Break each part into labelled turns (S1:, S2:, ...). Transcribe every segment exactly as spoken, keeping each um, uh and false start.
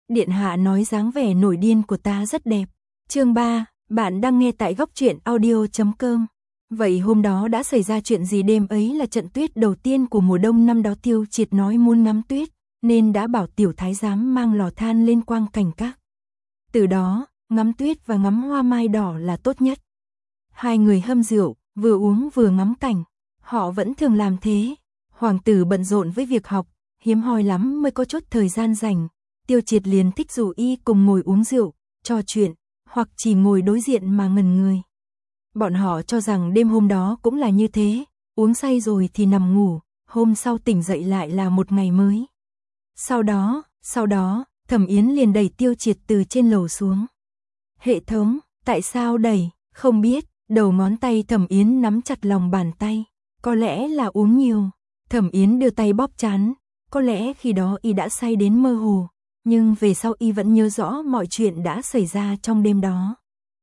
S1: Điện hạ nói dáng vẻ nổi điên của ta rất đẹp. Chương ba, bạn đang nghe tại góc truyện audio chấm com. Vậy hôm đó đã xảy ra chuyện gì? Đêm ấy là trận tuyết đầu tiên của mùa đông năm đó. Tiêu Triệt nói muốn ngắm tuyết, nên đã bảo tiểu thái giám mang lò than lên quang cảnh các. Từ đó, ngắm tuyết và ngắm hoa mai đỏ là tốt nhất. Hai người hâm rượu, vừa uống vừa ngắm cảnh. Họ vẫn thường làm thế. Hoàng tử bận rộn với việc học, hiếm hoi lắm mới có chút thời gian rảnh. Tiêu Triệt liền thích rủ y cùng ngồi uống rượu, trò chuyện, hoặc chỉ ngồi đối diện mà ngẩn người. Bọn họ cho rằng đêm hôm đó cũng là như thế, uống say rồi thì nằm ngủ, hôm sau tỉnh dậy lại là một ngày mới. Sau đó, sau đó, Thẩm Yến liền đẩy Tiêu Triệt từ trên lầu xuống. Hệ thống, tại sao đẩy? Không biết, đầu ngón tay Thẩm Yến nắm chặt lòng bàn tay. Có lẽ là uống nhiều. Thẩm Yến đưa tay bóp trán, có lẽ khi đó y đã say đến mơ hồ, nhưng về sau y vẫn nhớ rõ mọi chuyện đã xảy ra trong đêm đó.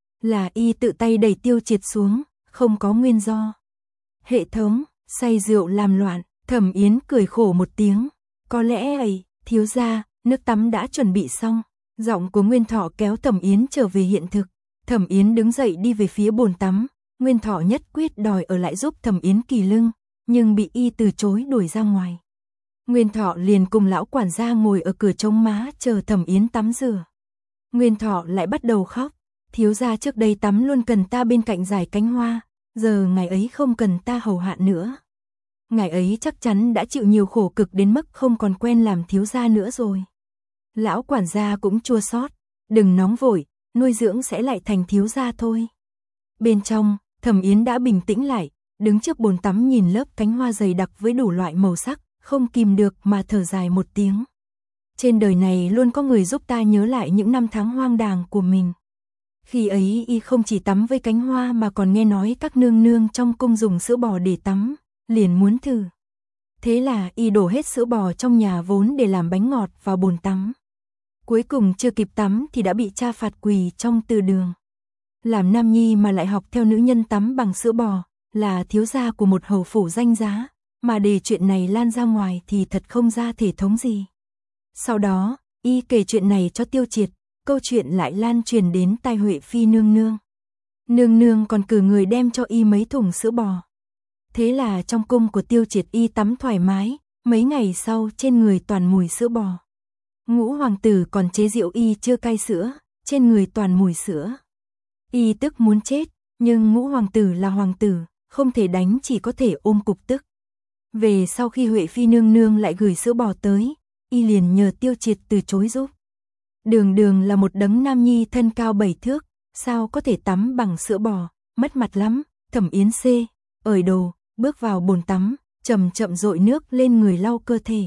S1: Là y tự tay đẩy Tiêu Triệt xuống, không có nguyên do. Hệ thống, say rượu làm loạn. Thẩm Yến cười khổ một tiếng. Có lẽ ấy, thiếu gia, nước tắm đã chuẩn bị xong. Giọng của Nguyên Thọ kéo Thẩm Yến trở về hiện thực. Thẩm Yến đứng dậy đi về phía bồn tắm. Nguyên Thọ nhất quyết đòi ở lại giúp Thẩm Yến kỳ lưng, nhưng bị y từ chối đuổi ra ngoài. Nguyên Thọ liền cùng lão quản gia ngồi ở cửa trống má chờ Thẩm Yến tắm rửa. Nguyên Thọ lại bắt đầu khóc. Thiếu gia trước đây tắm luôn cần ta bên cạnh giải cánh hoa, giờ ngày ấy không cần ta hầu hạ nữa. Ngày ấy chắc chắn đã chịu nhiều khổ cực đến mức không còn quen làm thiếu gia nữa rồi. Lão quản gia cũng chua xót, đừng nóng vội, nuôi dưỡng sẽ lại thành thiếu gia thôi. Bên trong, Thẩm Yến đã bình tĩnh lại, đứng trước bồn tắm nhìn lớp cánh hoa dày đặc với đủ loại màu sắc, không kìm được mà thở dài một tiếng. Trên đời này luôn có người giúp ta nhớ lại những năm tháng hoang đàng của mình. Khi ấy y không chỉ tắm với cánh hoa mà còn nghe nói các nương nương trong cung dùng sữa bò để tắm, liền muốn thử. Thế là y đổ hết sữa bò trong nhà vốn để làm bánh ngọt vào bồn tắm. Cuối cùng chưa kịp tắm thì đã bị cha phạt quỳ trong từ đường. Làm nam nhi mà lại học theo nữ nhân tắm bằng sữa bò, là thiếu gia của một hầu phủ danh giá, mà để chuyện này lan ra ngoài thì thật không ra thể thống gì. Sau đó, y kể chuyện này cho Tiêu Triệt, câu chuyện lại lan truyền đến tai Huệ Phi nương nương. Nương nương còn cử người đem cho y mấy thùng sữa bò. Thế là trong cung của Tiêu Triệt y tắm thoải mái, mấy ngày sau trên người toàn mùi sữa bò. Ngũ hoàng tử còn chế giễu y chưa cai sữa, trên người toàn mùi sữa. Y tức muốn chết, nhưng ngũ hoàng tử là hoàng tử, không thể đánh chỉ có thể ôm cục tức. Về sau khi Huệ Phi nương nương lại gửi sữa bò tới, y liền nhờ Tiêu Triệt từ chối giúp. Đường Đường là một đấng nam nhi thân cao bảy thước, sao có thể tắm bằng sữa bò, mất mặt lắm. Thẩm Yến C, ởi đồ, bước vào bồn tắm, chậm chậm dội nước lên người lau cơ thể.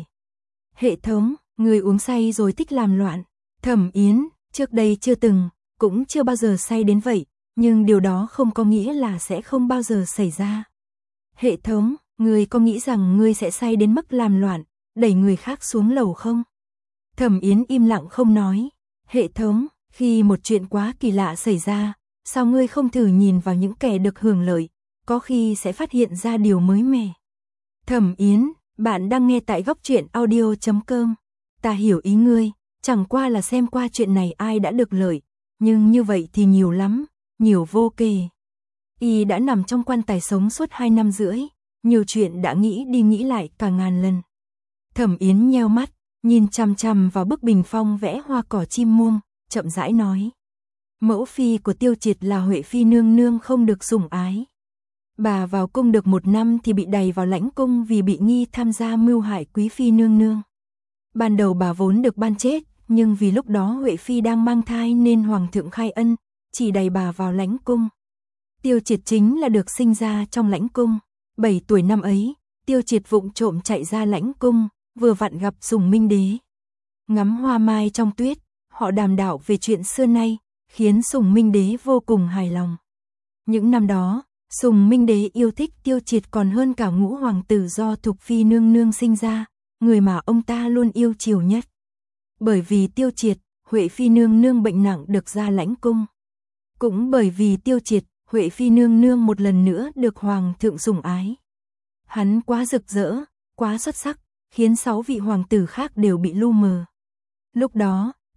S1: Hệ thống, người uống say rồi thích làm loạn. Thẩm Yến, trước đây chưa từng, cũng chưa bao giờ say đến vậy, nhưng điều đó không có nghĩa là sẽ không bao giờ xảy ra. Hệ thống, người có nghĩ rằng ngươi sẽ say đến mức làm loạn, đẩy người khác xuống lầu không? Thẩm Yến im lặng không nói. Hệ thống, khi một chuyện quá kỳ lạ xảy ra, sao ngươi không thử nhìn vào những kẻ được hưởng lợi, có khi sẽ phát hiện ra điều mới mẻ. Thẩm Yến, bạn đang nghe tại góc truyện audio chấm com. Ta hiểu ý ngươi, chẳng qua là xem qua chuyện này ai đã được lợi, nhưng như vậy thì nhiều lắm, nhiều vô kể. Y đã nằm trong quan tài sống suốt hai năm rưỡi, nhiều chuyện đã nghĩ đi nghĩ lại cả ngàn lần. Thẩm Yến nheo mắt, nhìn chằm chằm vào bức bình phong vẽ hoa cỏ chim muông, chậm rãi nói. Mẫu phi của Tiêu Triệt là Huệ Phi nương nương không được sủng ái. Bà vào cung được một năm thì bị đày vào lãnh cung vì bị nghi tham gia mưu hại quý phi nương nương. Ban đầu bà vốn được ban chết, nhưng vì lúc đó Huệ Phi đang mang thai nên Hoàng thượng khai ân, chỉ đày bà vào lãnh cung. Tiêu Triệt chính là được sinh ra trong lãnh cung. Bảy tuổi năm ấy, Tiêu Triệt vụng trộm chạy ra lãnh cung, vừa vặn gặp Sùng Minh Đế. Ngắm hoa mai trong tuyết, họ đàm đạo về chuyện xưa nay, khiến Sùng Minh Đế vô cùng hài lòng. Những năm đó, Sùng Minh Đế yêu thích Tiêu Triệt còn hơn cả ngũ hoàng tử do Thục Phi nương nương sinh ra, người mà ông ta luôn yêu chiều nhất. Bởi vì Tiêu Triệt, Huệ Phi nương nương bệnh nặng được ra lãnh cung. Cũng bởi vì Tiêu Triệt, Huệ Phi nương nương một lần nữa được hoàng thượng sủng ái. Hắn quá rực rỡ, quá xuất sắc, khiến sáu vị hoàng tử khác đều bị lu mờ. Lúc đó,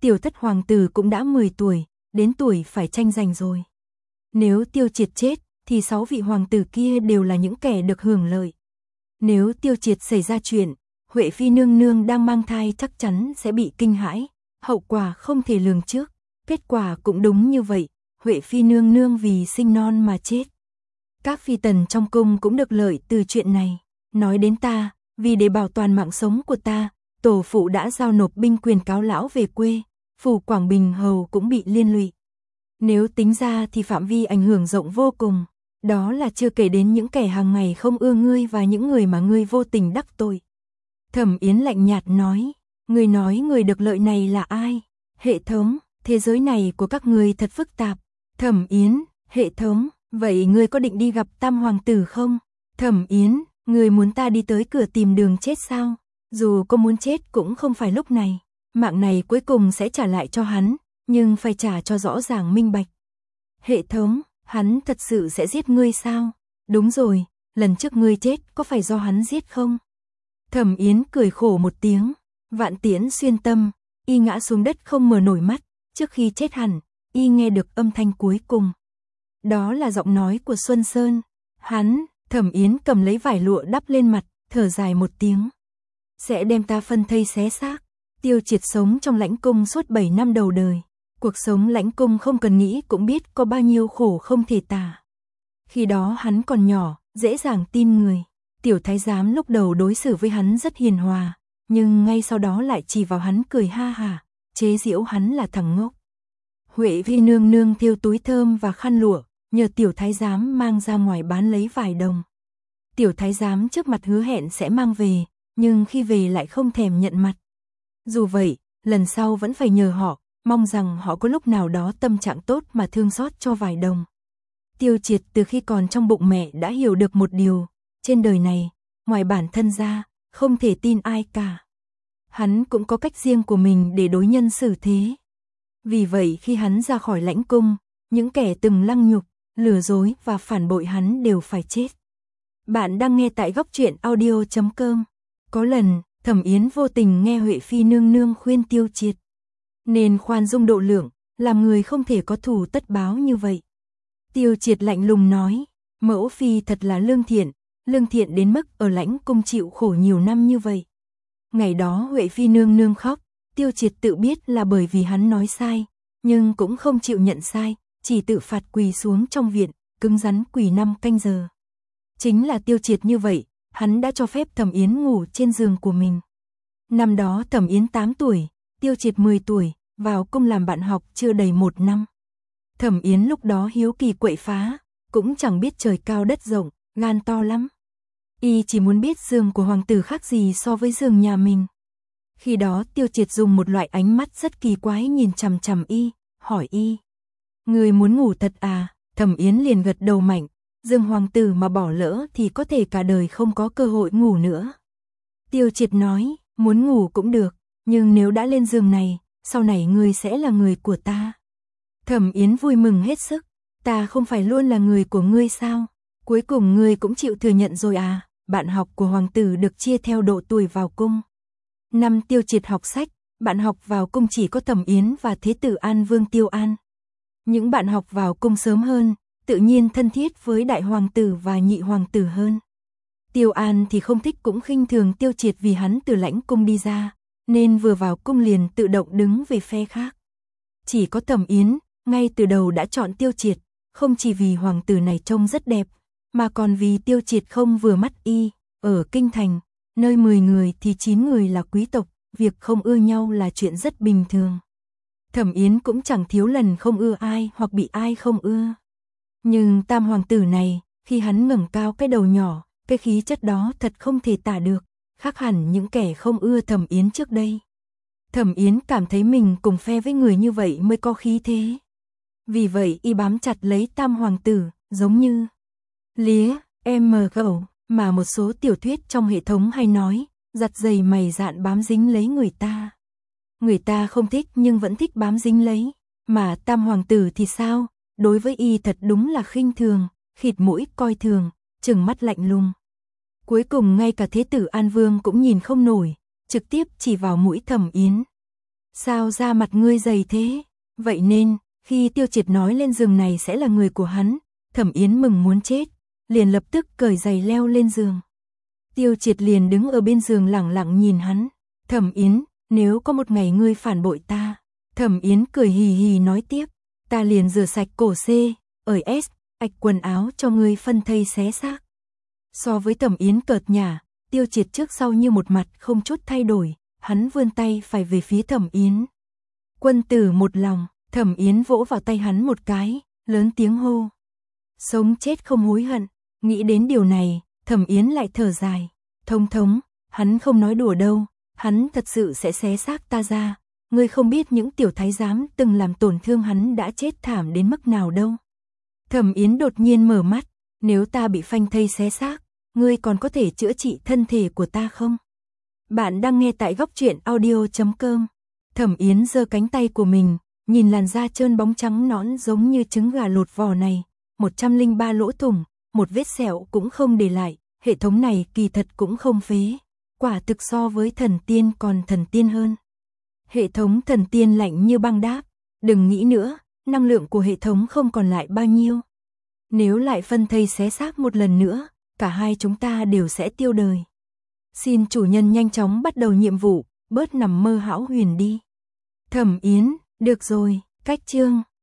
S1: tiểu thất hoàng tử cũng đã mười tuổi, đến tuổi phải tranh giành rồi. Nếu Tiêu Triệt chết, thì sáu vị hoàng tử kia đều là những kẻ được hưởng lợi. Nếu Tiêu Triệt xảy ra chuyện, Huệ Phi nương nương đang mang thai chắc chắn sẽ bị kinh hãi, hậu quả không thể lường trước. Kết quả cũng đúng như vậy, Huệ Phi nương nương vì sinh non mà chết. Các phi tần trong cung cũng được lợi từ chuyện này. Nói đến ta, vì để bảo toàn mạng sống của ta, tổ phụ đã giao nộp binh quyền cáo lão về quê, phủ Quảng Bình hầu cũng bị liên lụy. Nếu tính ra thì phạm vi ảnh hưởng rộng vô cùng, đó là chưa kể đến những kẻ hàng ngày không ưa ngươi và những người mà ngươi vô tình đắc tội. Thẩm Yến lạnh nhạt nói, ngươi nói người được lợi này là ai? Hệ thống, thế giới này của các ngươi thật phức tạp. Thẩm Yến, hệ thống, vậy ngươi có định đi gặp Tam hoàng tử không? Thẩm Yến, ngươi muốn ta đi tới cửa tìm đường chết sao? Dù có muốn chết cũng không phải lúc này, mạng này cuối cùng sẽ trả lại cho hắn, nhưng phải trả cho rõ ràng minh bạch. Hệ thống, hắn thật sự sẽ giết ngươi sao? Đúng rồi, lần trước ngươi chết có phải do hắn giết không? Thẩm Yến cười khổ một tiếng, vạn tiễn xuyên tâm, y ngã xuống đất không mở nổi mắt, trước khi chết hẳn, y nghe được âm thanh cuối cùng. Đó là giọng nói của Xuân Sơn. Hắn, Thẩm Yến cầm lấy vải lụa đắp lên mặt, thở dài một tiếng. Sẽ đem ta phân thây xé xác. Tiêu Triệt sống trong lãnh cung suốt bảy năm đầu đời. Cuộc sống lãnh cung không cần nghĩ cũng biết có bao nhiêu khổ không thể tả. Khi đó hắn còn nhỏ, dễ dàng tin người. Tiểu thái giám lúc đầu đối xử với hắn rất hiền hòa, nhưng ngay sau đó lại chỉ vào hắn cười ha hả, chế giễu hắn là thằng ngốc. Huệ Phi nương nương thêu túi thơm và khăn lụa, nhờ tiểu thái giám mang ra ngoài bán lấy vài đồng. Tiểu thái giám trước mặt hứa hẹn sẽ mang về, nhưng khi về lại không thèm nhận mặt. Dù vậy, lần sau vẫn phải nhờ họ, mong rằng họ có lúc nào đó tâm trạng tốt mà thương xót cho vài đồng. Tiêu Triệt từ khi còn trong bụng mẹ đã hiểu được một điều, trên đời này, ngoài bản thân ra, không thể tin ai cả. Hắn cũng có cách riêng của mình để đối nhân xử thế. Vì vậy khi hắn ra khỏi lãnh cung, những kẻ từng lăng nhục, lừa dối và phản bội hắn đều phải chết. Bạn đang nghe tại góc truyện audio chấm com. Có lần, Thẩm Yến vô tình nghe Huệ Phi nương nương khuyên Tiêu Triệt nên khoan dung độ lượng, làm người không thể có thù tất báo như vậy. Tiêu Triệt lạnh lùng nói, mẫu phi thật là lương thiện, lương thiện đến mức ở lãnh cung chịu khổ nhiều năm như vậy. Ngày đó Huệ Phi nương nương khóc, Tiêu Triệt tự biết là bởi vì hắn nói sai, nhưng cũng không chịu nhận sai, chỉ tự phạt quỳ xuống trong viện, cứng rắn quỳ năm canh giờ. Chính là Tiêu Triệt như vậy, hắn đã cho phép Thẩm Yến ngủ trên giường của mình. Năm đó Thẩm Yến tám tuổi, Tiêu Triệt mười tuổi, vào cung làm bạn học chưa đầy một năm. Thẩm Yến lúc đó hiếu kỳ quậy phá, cũng chẳng biết trời cao đất rộng, gan to lắm. Y chỉ muốn biết giường của hoàng tử khác gì so với giường nhà mình. Khi đó Tiêu Triệt dùng một loại ánh mắt rất kỳ quái nhìn chằm chằm y, hỏi y. Người muốn ngủ thật à? Thẩm Yến liền gật đầu mạnh, giường hoàng tử mà bỏ lỡ thì có thể cả đời không có cơ hội ngủ nữa. Tiêu Triệt nói, muốn ngủ cũng được, nhưng nếu đã lên giường này, sau này ngươi sẽ là người của ta. Thẩm Yến vui mừng hết sức, ta không phải luôn là người của ngươi sao? Cuối cùng ngươi cũng chịu thừa nhận rồi à? Bạn học của hoàng tử được chia theo độ tuổi vào cung. Năm Tiêu Triệt học sách, bạn học vào cung chỉ có Thẩm Yến và Thế tử An Vương Tiêu An. Những bạn học vào cung sớm hơn, tự nhiên thân thiết với đại hoàng tử và nhị hoàng tử hơn. Tiêu An thì không thích cũng khinh thường Tiêu Triệt vì hắn từ lãnh cung đi ra, nên vừa vào cung liền tự động đứng về phe khác. Chỉ có Thẩm Yến, ngay từ đầu đã chọn Tiêu Triệt, không chỉ vì hoàng tử này trông rất đẹp, mà còn vì Tiêu Triệt không vừa mắt y. Ở kinh thành, nơi mười người thì chín người là quý tộc, việc không ưa nhau là chuyện rất bình thường. Thẩm Yến cũng chẳng thiếu lần không ưa ai hoặc bị ai không ưa. Nhưng tam hoàng tử này, khi hắn ngẩng cao cái đầu nhỏ, cái khí chất đó thật không thể tả được, khác hẳn những kẻ không ưa Thẩm Yến trước đây. Thẩm Yến cảm thấy mình cùng phe với người như vậy mới có khí thế. Vì vậy y bám chặt lấy tam hoàng tử, giống như lía, em gầu, mà một số tiểu thuyết trong hệ thống hay nói, giặt giày mày dạn bám dính lấy người ta. Người ta không thích nhưng vẫn thích bám dính lấy, mà tam hoàng tử thì sao? Đối với y thật đúng là khinh thường, khịt mũi coi thường, trừng mắt lạnh lùng. Cuối cùng ngay cả Thế tử An Vương cũng nhìn không nổi, trực tiếp chỉ vào mũi Thẩm Yến. Sao da mặt ngươi dày thế? Vậy nên, khi Tiêu Triệt nói lên giường này sẽ là người của hắn, Thẩm Yến mừng muốn chết, liền lập tức cởi giày leo lên giường. Tiêu Triệt liền đứng ở bên giường lẳng lặng nhìn hắn. Thẩm Yến, nếu có một ngày ngươi phản bội ta, Thẩm Yến cười hì hì nói tiếp, ta liền rửa sạch cổ C, ở S, ạch quần áo cho ngươi phân thây xé xác. So với Thẩm Yến cợt nhả, Tiêu Triệt trước sau như một mặt không chút thay đổi, hắn vươn tay phải về phía Thẩm Yến. Quân tử một lòng, Thẩm Yến vỗ vào tay hắn một cái, lớn tiếng hô. Sống chết không hối hận, nghĩ đến điều này, Thẩm Yến lại thở dài. Thống thống, hắn không nói đùa đâu, hắn thật sự sẽ xé xác ta ra. Ngươi không biết những tiểu thái giám từng làm tổn thương hắn đã chết thảm đến mức nào đâu. Thẩm Yến đột nhiên mở mắt, nếu ta bị phanh thây xé xác, ngươi còn có thể chữa trị thân thể của ta không? Bạn đang nghe tại góc truyện audio chấm com. Thẩm Yến giơ cánh tay của mình, nhìn làn da trơn bóng trắng nõn giống như trứng gà lột vỏ này, một trăm lẻ ba lỗ thủng, một vết sẹo cũng không để lại, hệ thống này kỳ thật cũng không phế, quả thực so với thần tiên còn thần tiên hơn. Hệ thống thần tiên lạnh như băng đáp, đừng nghĩ nữa, năng lượng của hệ thống không còn lại bao nhiêu. Nếu lại phân thây xé xác một lần nữa, cả hai chúng ta đều sẽ tiêu đời. Xin chủ nhân nhanh chóng bắt đầu nhiệm vụ, bớt nằm mơ hão huyền đi. Thẩm Yến, được rồi, cách chương.